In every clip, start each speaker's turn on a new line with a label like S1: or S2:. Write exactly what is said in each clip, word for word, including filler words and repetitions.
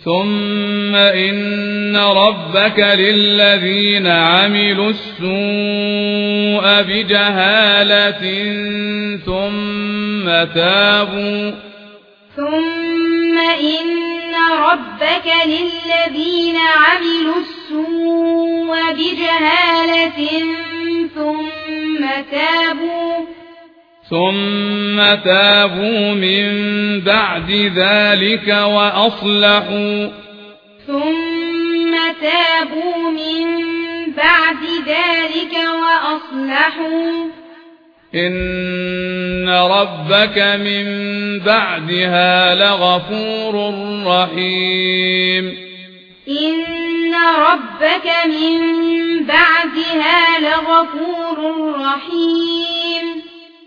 S1: ثم إن ربك للذين عملوا السوء بجهالة ثم تابوا
S2: ثم إن ربك للذين عملوا السوء بجهالة ثم تابوا
S1: ثم تابوا من بعد ذلك وأصلحوا
S2: ثم تابوا من بعد ذلك وأصلحوا
S1: إن ربك من بعدها لغفور رحيم
S2: إن ربك من بعدها لغفور رحيم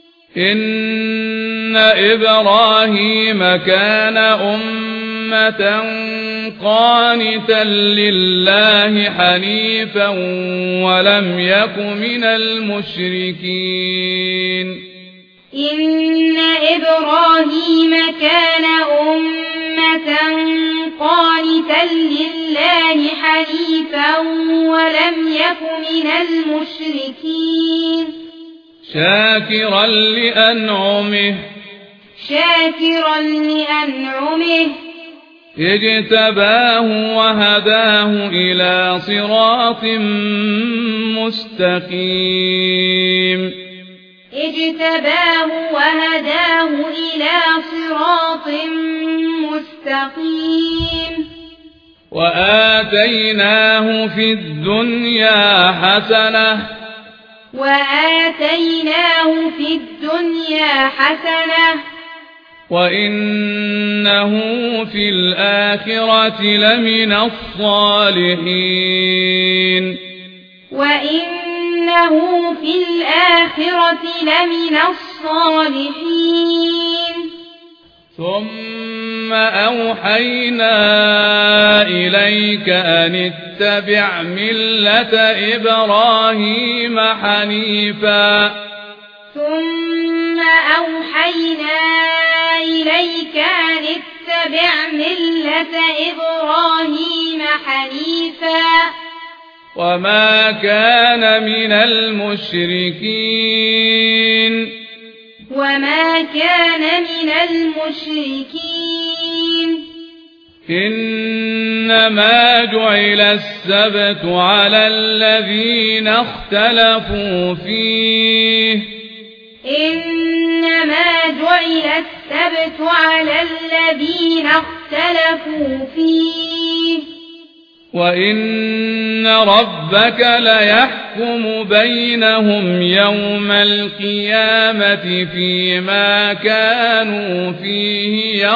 S1: إن إبراهيم كان أمة قانتا لله حنيفا ولم يك من المشركين
S2: إن إبراهيم كان أمة قانتا لله حنيفا ولم يك من المشركين
S1: شاكرا لأنعمه
S2: شاكرا لأنعمه
S1: اجتباه وهداه إلى صراط مستقيم
S2: اجتباه وهداه إلى صراط مستقيم
S1: وآتيناه في الدنيا حسنة
S2: وآتيناه في الدنيا حسنة
S1: وإنه في الآخرة لمن الصالحين
S2: وإنه في الآخرة لمن الصالحين
S1: ثم أوحينا إليك أن اتبع ملة إبراهيم حنيفا
S2: ثم أوحينا إليك أن اتبع ملة إبراهيم حنيفا
S1: وما كان من المشركين
S2: وما كان من المشركين
S1: إنما جعل السبت على الذين اختلفوا فيه
S2: إنما جعل السبت على الذين اختلفوا فيه
S1: وإن ربك ليحكم بينهم يوم القيامة فيما كانوا فيه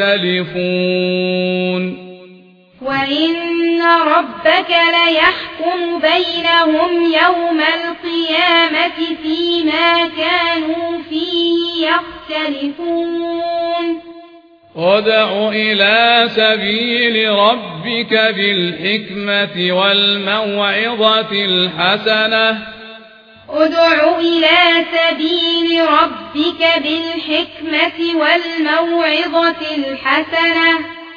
S1: يختلفون
S2: وإن ربك ليحكم بينهم يوم القيامة فيما كانوا فيه يختلفون
S1: ادع إلى سبيل ربك بالحكمة والموعظة الحسنة
S2: ادع إلى سبيل ربك بالحكمة والموعظة الحسنة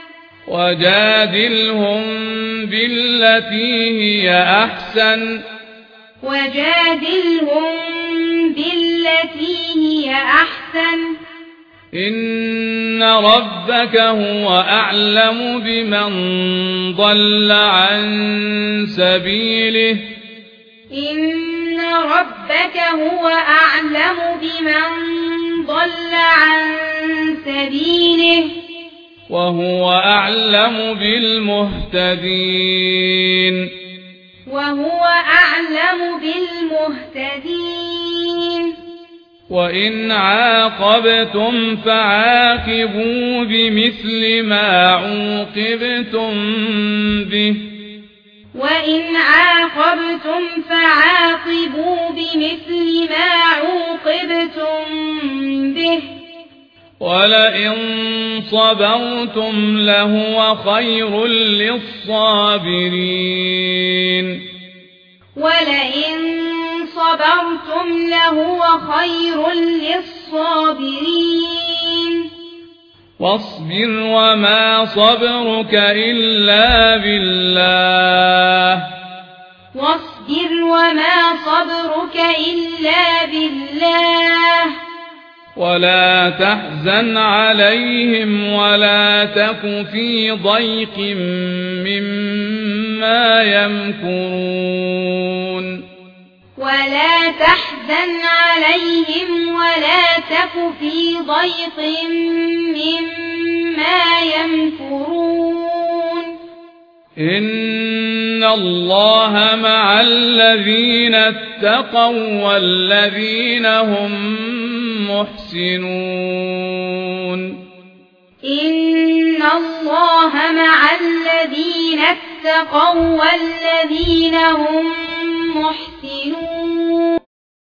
S1: وجادلهم بالتي هي أحسن
S2: وجادلهم بالتي هي أحسن
S1: إن ربك هو أعلم بمن ضل عن سبيله
S2: إن ربك هو أعلم بمن ضل عن سبيله
S1: وهو أعلم بالمهتدين
S2: وهو أعلم بالمهتدين
S1: وإن عاقبتم فعاقبوا بمثل ما عوقبتم به
S2: وإن عاقبتم فعاقبوا بمثل ما عوقبتم به
S1: ولئن صبرتم لهو خير للصابرين
S2: ولئن صبرتم لهو خير للصابرين
S1: واصبر وما صبرك إلا بالله
S2: واصبر وما صبرك إلا بالله
S1: ولا تحزن عليهم ولا تك في ضيق مما يمكرون
S2: ولا تحزن عليهم ولا تك في ضيق مما يمكرون
S1: إن الله مع الذين اتقوا والذين هم محسنون
S2: إن الله مع الذين اتقوا والذين هم محسنون